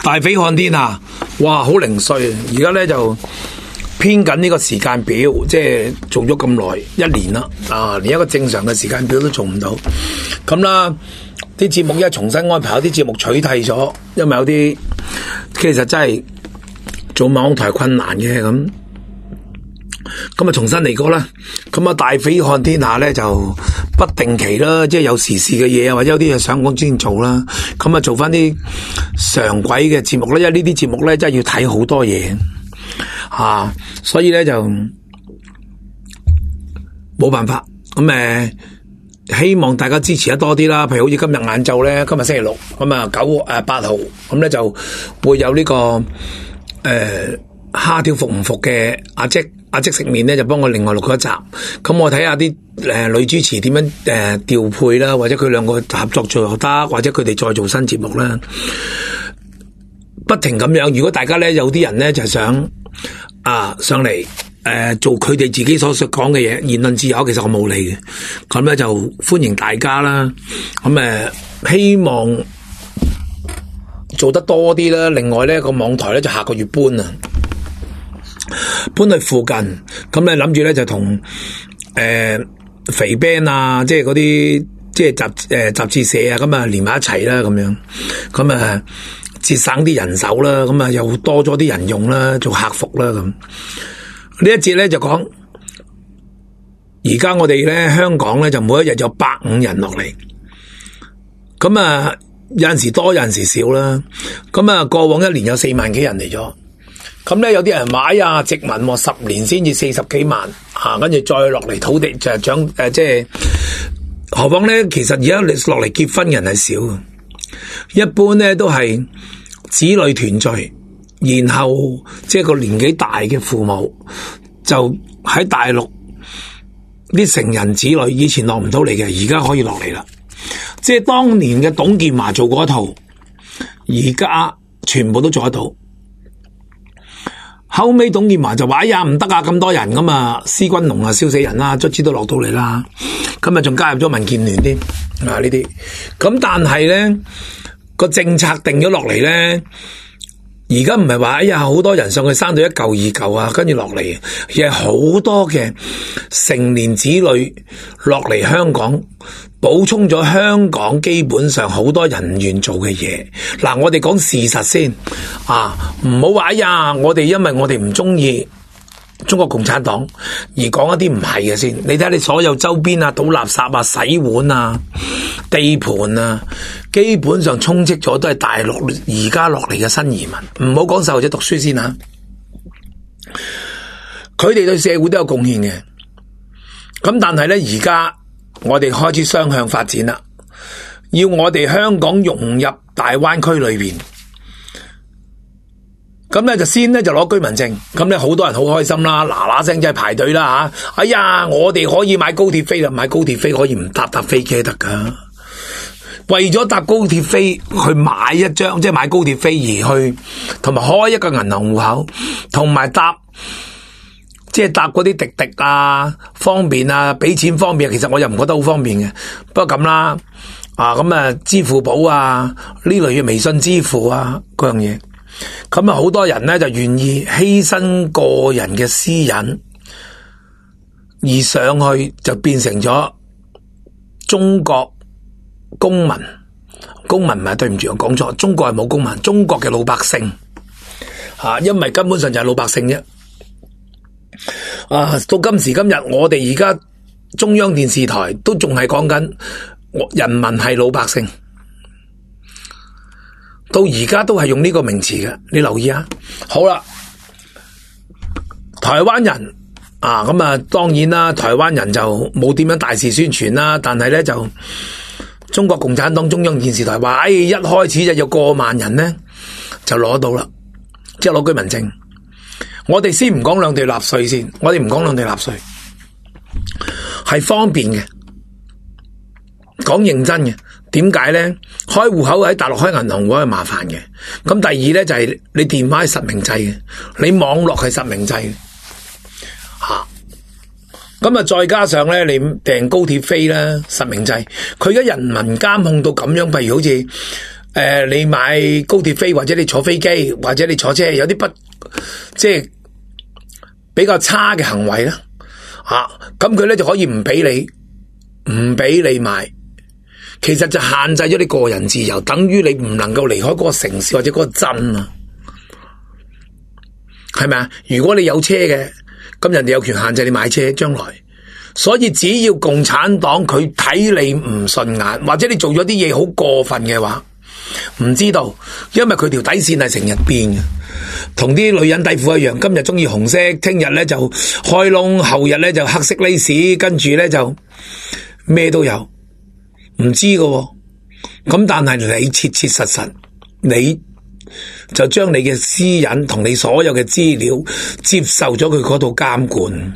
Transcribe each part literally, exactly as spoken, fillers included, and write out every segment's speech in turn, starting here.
大匪看天下，哇，好零碎啊！而家咧就編緊呢個時間表，即係做咗咁耐一年啦，啊，連一個正常嘅時間表都做唔到，咁啦，啲節目而家重新安排，有啲節目取締咗，因為有啲其實真係做網台困難嘅咁。咁啊，重新嚟過啦。咁啊，大匪看天下咧就不定期啦，即係有時事嘅嘢啊，或者有啲嘢想講先做啦。咁啊，做翻啲常軌嘅節目咧，因為呢啲節目咧真係要睇好多嘢啊，所以咧就冇辦法。咁誒，希望大家支持得多啲啦。譬如好似今日晏晝咧，今日星期六，咁啊九誒八號，咁咧就會有呢個誒蝦條服唔服嘅阿積。阿即食麵咧就幫我另外錄咗一集，咁我睇下啲誒女主持點樣誒調配啦，或者佢兩個合作做又得，或者佢哋再做新節目啦，不停咁樣。如果大家咧有啲人咧就想啊上嚟誒、呃、做佢哋自己所講嘅嘢，言論自由，其實我冇理嘅，咁咧就歡迎大家啦。咁誒、呃、希望做得多啲啦。另外咧個網台咧就下個月搬啊。搬去附近，咁你諗住咧就同誒、呃、肥 band 啊，即係嗰啲即係雜誒雜誌社啊，咁啊連埋一齊啦，咁樣，咁啊節省啲人手啦，咁啊又多咗啲人用啦，做客服啦咁。呢一節咧就講，而家我哋咧香港咧就每一日有百五人落嚟，咁啊有陣時多有陣時少啦，咁啊過往一年有四萬幾人嚟咗。咁咧有啲人買啊殖民喎，十年先至四十幾萬嚇，跟住再落嚟土地就係長誒，即係何況咧？其實而家你落嚟結婚人係少嘅，一般咧都係子女團聚，然後即係個年紀大嘅父母就喺大陸啲成人子女以前落唔到嚟嘅，而家可以落嚟啦。即係當年嘅董建華做嗰套，而家全部都做得到。後尾董建華就話：哎呀，唔得啊，咁多人噶嘛，施君龍啊，燒死人啦，卒之都落到嚟啦。今日仲加入咗民建聯添啊呢啲。咁但係咧個政策定咗落嚟咧，而家唔係話哎呀好多人上去生到一嚿二嚿啊，跟住落嚟，而係好多嘅成年子女落嚟香港，補充咗香港基本上好多人唔願做嘅嘢。嗱，我哋講事實先啊，唔好話哎呀，我哋因為我哋唔中意中國共產黨而講一啲唔係嘅先。你睇下你所有周邊啊，倒垃圾啊，洗碗啊，地盤啊，基本上充斥咗都係大陸而家落嚟嘅新移民。唔好講細路仔讀書先吓，佢哋對社會都有貢獻嘅。咁但係咧，而家我哋開始雙向發展啦，要我哋香港融入大灣區裏邊，咁咧就先咧就攞居民證，咁咧好多人好開心啦，嗱嗱聲即係排隊啦吓，哎呀，我哋可以買高鐵飛啦，買高鐵飛可以唔搭搭飛機得噶，為咗搭高鐵飛去買一張，即係買高鐵飛而去，同埋開一個銀行戶口，同埋搭。即係搭嗰啲滴滴啊，方便啊，俾錢方便，其實我又唔覺得好方便嘅。不過咁啦，啊咁啊，支付寶啊呢類嘅微信支付啊嗰樣嘢，咁啊好多人咧就願意犧牲個人嘅私隱，而上去就變成咗中國公民。公民唔係，對唔住，我講錯，中國係冇公民，中國嘅老百姓吓，因為根本上就係老百姓啫。啊！到今時今日，我哋而家中央電視台都仲係講緊人民係老百姓，到而家都係用呢個名詞嘅。你留意下。好啦，台灣人啊，咁啊，當然啦，台灣人就冇點樣大肆宣傳啦，但係咧就中國共產黨中央電視台話，哎，一開始就有過萬人咧就攞到啦，即係攞居民證。我哋先唔講兩地納稅先，我哋唔講兩地納稅，係方便嘅，講認真嘅。點解咧？開戶口喺大陸開銀行戶口係麻煩嘅。咁第二咧就係、是、你電話係實名制嘅，你網絡係實名制嘅，吓。咁啊，再加上咧，你訂高鐵飛啦，實名制。佢而家人民監控到咁樣，譬如好似呃，你買高鐵飛或者你坐飛機或者你坐車有啲不即係比較差嘅行為啦，啊，咁佢咧就可以唔俾你唔俾你買，其實就限制咗你個人自由，等於你唔能夠離開嗰個城市或者嗰個鎮啊，係咪啊？如果你有車嘅，咁人哋有權限制你買車，將來。所以只要共產黨佢睇你唔順眼，或者你做咗啲嘢好過分嘅話，唔知道，因為佢條底線係成日變嘅，同啲女人底褲一樣，今日中意紅色，聽日咧就開窿，後日咧就黑色 lace， 跟住咧就咩都有，唔知㗎喎。咁但係你切切實實，你就將你嘅私隱同你所有嘅資料接受咗佢嗰度監管。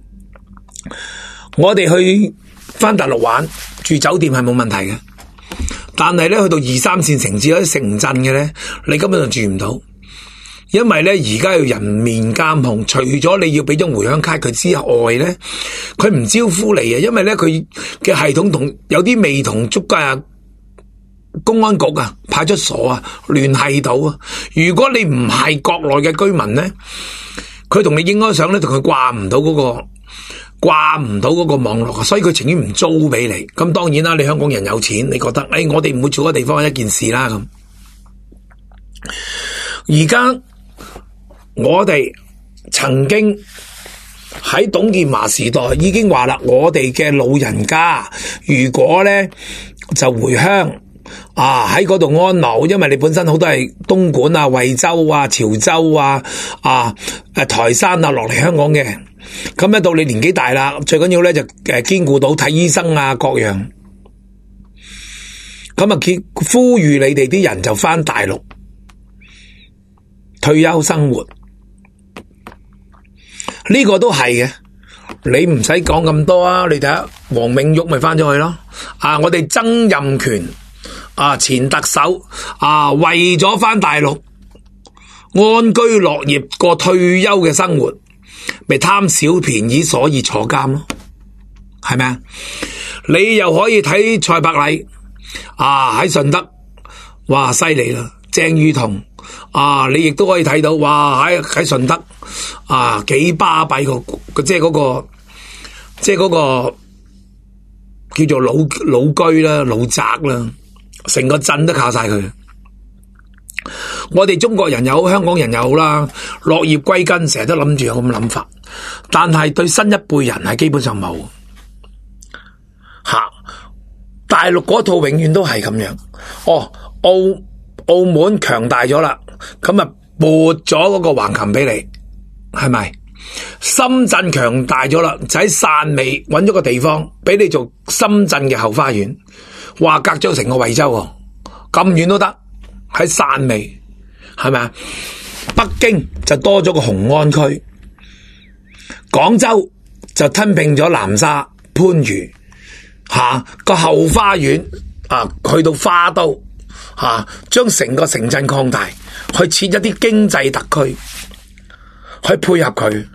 我哋去返大陸玩住酒店係冇問題嘅，但係咧去到二三線城市嗰啲城鎮嘅咧，你根本就住唔到，因為咧而家要人面監控，除咗你要俾張回鄉卡佢之外咧，佢唔招呼你啊，因為咧佢嘅系統同有啲未同足界啊公安局啊派出所啊聯繫到啊，如果你唔係國內嘅居民咧，佢同你影開相咧，同佢掛唔到嗰個。掛唔到嗰個網絡，所以佢情願唔租俾你。咁當然啦，你香港人有錢，你覺得誒、哎，我哋唔會住嗰個地方係一件事啦。咁而家我哋曾經喺董建華時代已經話啦，我哋嘅老人家如果咧就回鄉啊喺嗰度安老，因為你本身好多係東莞啊、惠州啊、潮州啊、啊誒台山啊落嚟香港嘅。咁咧到你年紀大啦，最緊要咧就誒兼顧到睇醫生啊各樣，咁啊佢呼籲你哋啲人就返大陸退休生活，呢個都係嘅，你唔使講咁多啊！你睇下黃永玉咪返咗去咯，啊我哋曾蔭權啊前特首啊為咗返大陸安居樂業過退休嘅生活。咪貪小便宜，所以坐監咯，係咪啊？你又可以睇蔡柏麗啊喺順德，哇犀利啦！鄭裕彤啊，你亦都可以睇到，哇喺喺順德啊幾巴閉個，即係嗰個，即係嗰個叫做老老居啦、老宅啦，成個鎮都靠晒佢。我哋中國人又好，香港人又好啦，落葉歸根，成日都諗住有咁諗法，但係對新一輩人係基本上冇吓。大陸嗰套永遠都係咁樣。哦，澳澳門強大咗啦，咁啊撥咗嗰個橫琴俾你，係咪？深圳強大咗啦，就喺汕尾揾咗個地方俾你做深圳嘅後花園，話隔咗成個惠州喎，咁遠都得。喺汕尾係咪啊？北京就多咗個雄安區，廣州就吞併咗南沙、番禺，吓個後花園啊，去到花都吓，將成個城鎮擴大，去設一啲經濟特區，去配合佢。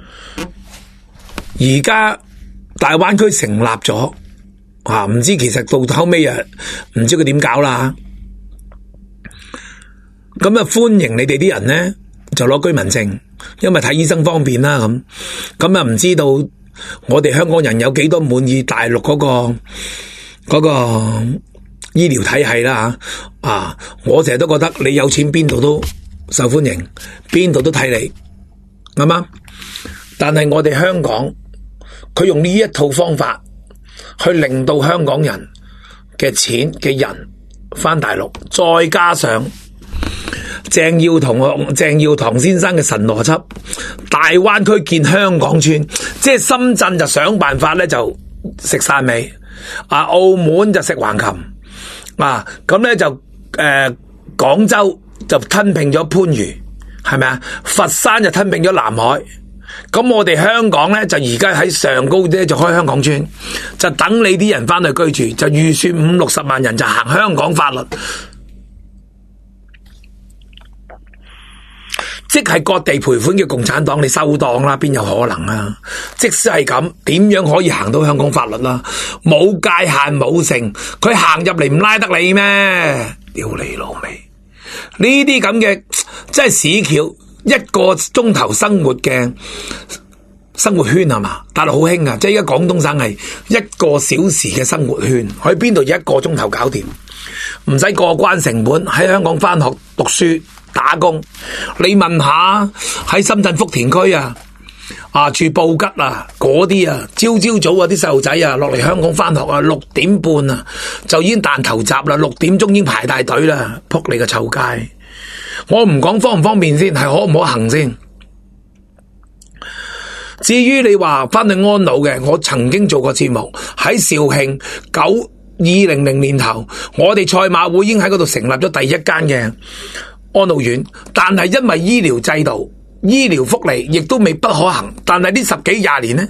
而家大灣區成立咗，啊，唔知其實到後尾啊，唔知佢點搞啦。咁啊，歡迎你哋啲人咧，就攞居民證，因為睇醫生方便啦。咁咁啊，唔知道我哋香港人有幾多滿意大陸嗰個嗰個醫療體系啦吓啊！我成日都覺得你有錢邊度都受歡迎，邊度都睇你，啱嗎？但係我哋香港，佢用呢一套方法去令到香港人嘅錢嘅人返大陸，再加上鄭耀棠鄭耀棠先生嘅神邏輯，大灣區建香港村，即係深圳就想辦法咧就食汕尾，啊澳門就食橫琴，啊咁咧就誒廣州就吞併咗番禺，係咪啊？佛山就吞併咗南海，咁我哋香港咧就而家喺上高咧就開香港村，就等你啲人翻去居住，就預算五六十萬人就行香港法律。即係割地賠款嘅共產黨，你收檔啦，邊有可能啊？即使係咁，點樣可以行到香港法律啦？冇界限冇成，佢行入嚟唔拉得你咩？ 屌你老味！呢啲咁嘅即係市橋一個鐘頭生活嘅生活圈係嘛？大陸好興啊！即係而家廣東省係一個小時嘅生活圈，去邊度一個鐘頭搞掂，唔使過關成本，喺香港翻學讀書打工。你問下喺深圳福田區啊，啊住布吉啊嗰啲啊，朝朝早啊啲細路仔啊落嚟香港翻學啊，六點半啊就已經彈頭閘啦，六點鐘已經排大隊啦，扑你個臭街！我唔講方唔方便先，係可唔可行先？至於你話翻去安老嘅，我曾經做過節目喺肇慶九二零零年頭，我哋賽馬會已經喺嗰度成立咗第一間嘅安老院，但係因為醫療制度、醫療福利亦都未不可行。但係呢十幾廿年呢，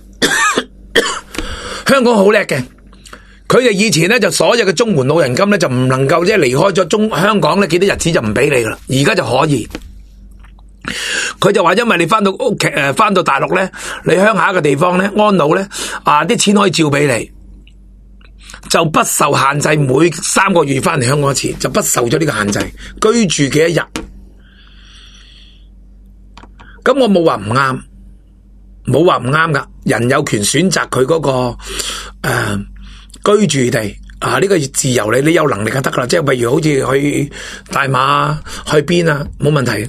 香港好叻嘅，佢哋以前呢，就所有嘅綜援老人金呢，就唔能夠即係離開咗中香港呢幾多日子就唔俾你噶啦，而家就可以。佢就話因為你翻到屋企誒，翻到大陸咧，你鄉下嘅地方咧安老咧，啊啲錢可以照俾你，就不受限制，每三個月翻嚟香港一次，就不受咗呢個限制，居住幾一日。咁我冇話唔啱，冇話唔啱噶，人有權選擇佢嗰個誒、呃、居住地啊，呢、這個自由你，你有能力就得噶啦，即係譬如好似去大馬去邊啊，冇問題。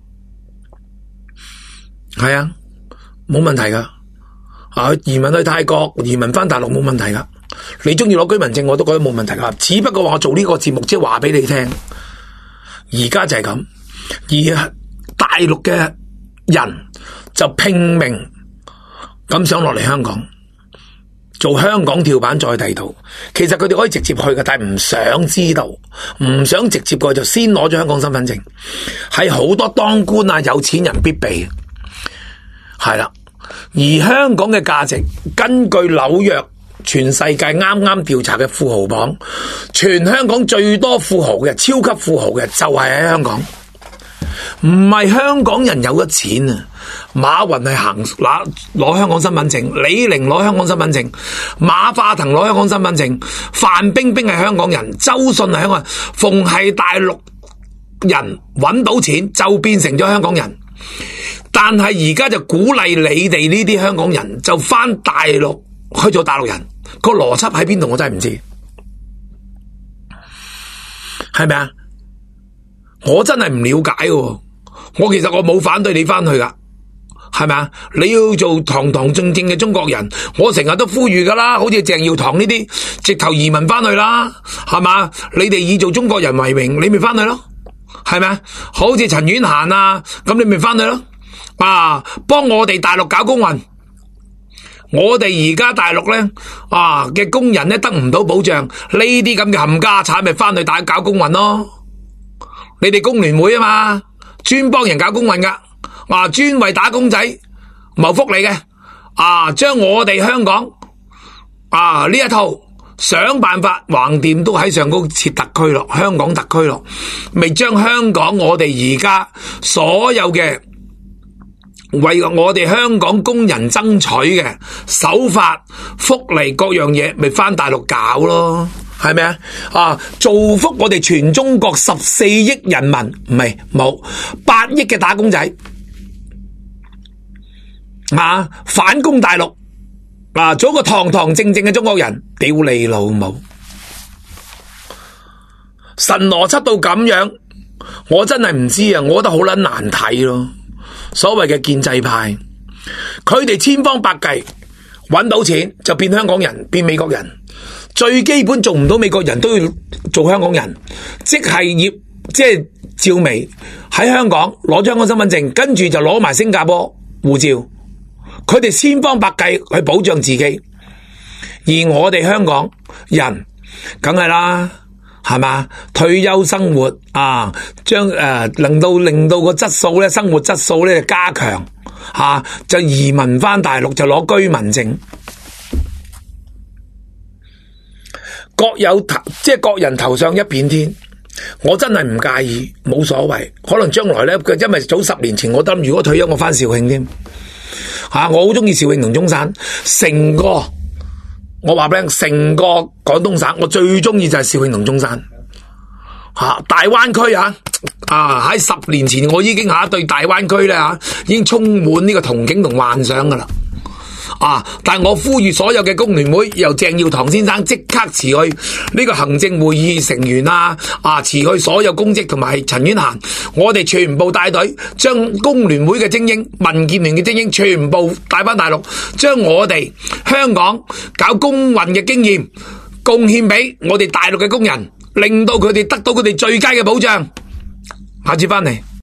係啊，冇問題噶。啊，移民去泰國，移民翻大陸冇問題噶。你中意攞居民證，我都覺得冇問題噶。只不過話我做呢個節目，即係話俾你聽，而家就係咁。而大陸嘅人就拼命咁想落嚟香港做香港跳板在地圖。其實佢哋可以直接去嘅，但係唔想知道，唔想直接過就先攞咗香港身份證，係好多當官啊有錢人必備。係啦，而香港嘅價值，根據紐約全世界啱啱調查嘅富豪榜，全香港最多富豪嘅、超級富豪嘅就係喺香港，唔係香港人有咗錢啊！馬雲係行攞攞香港身份證，李寧攞香港身份證，馬化騰攞香港身份證，范冰冰係香港人，周迅係香港人，逢係大陸人揾到錢就變成咗香港人。但係而家就鼓勵你哋呢啲香港人就翻大陸去做大陸人，個邏輯喺邊度我真係唔知，係咪啊？我真係唔了解嘅，我其實我冇反對你翻去噶，係咪啊？你要做堂堂正正嘅中國人，我成日都呼籲噶啦，好似鄭耀棠呢啲直頭移民翻去啦，係嘛？你哋以做中國人為榮，你咪翻去咯，係咪啊？好似陳婉嫻啊，咁你咪翻去咯。啊！幫我哋大陸搞工運，我哋而家大陸咧啊嘅工人咧得唔到保障，呢啲咁嘅冚家產咪翻去大搞工運咯。你哋工聯會啊嘛，專幫人搞工運噶，啊專為打工仔謀福利嘅，啊將我哋香港啊呢一套想辦法橫掂都喺上高設特區咯，香港特區咯，咪將香港我哋而家所有嘅。為我哋香港工人爭取嘅手法、福利各樣嘢，咪翻大陸搞咯，係咪啊？啊，造福我哋全中國十四億人民，唔係冇八億嘅打工仔啊！反攻大陸啊，做一個堂堂正正嘅中國人，屌你老母！神邏輯到咁樣，我真係唔知啊！我覺得好撚難睇咯。所謂嘅建制派，佢哋千方百計揾到錢就變香港人，變美國人，最基本做唔到美國人都要做香港人，即係葉即係趙薇喺香港攞咗香港身份證，跟住就攞埋新加坡護照，佢哋千方百計去保障自己，而我哋香港人梗係啦。係嘛？退休生活啊，將誒、呃、令到令到個質素咧，生活質素咧加強吓、啊，就移民翻大陸就攞居民證，各有頭即係各人頭上一片天。我真係唔介意，冇所謂。可能將來咧，因為早十年前我諗，如果退休我翻肇慶添吓，我好中意肇慶同中山成個。我話俾你聽，成個廣東省我最中意就係肇慶同中山， 吓大灣區啊，啊喺十年前我已經吓對大灣區咧吓已經充滿呢個憧憬同幻想噶啦。啊！但係我呼籲所有嘅工聯會，由鄭耀棠先生即刻辭去呢個行政會議成員啊！啊，辭去所有公職，同埋陳婉嫻，我哋全部帶隊，將工聯會嘅精英、民建聯嘅精英全部帶翻大陸，將我哋香港搞工運嘅經驗貢獻俾我哋大陸嘅工人，令到佢哋得到佢哋最佳嘅保障。下次翻嚟。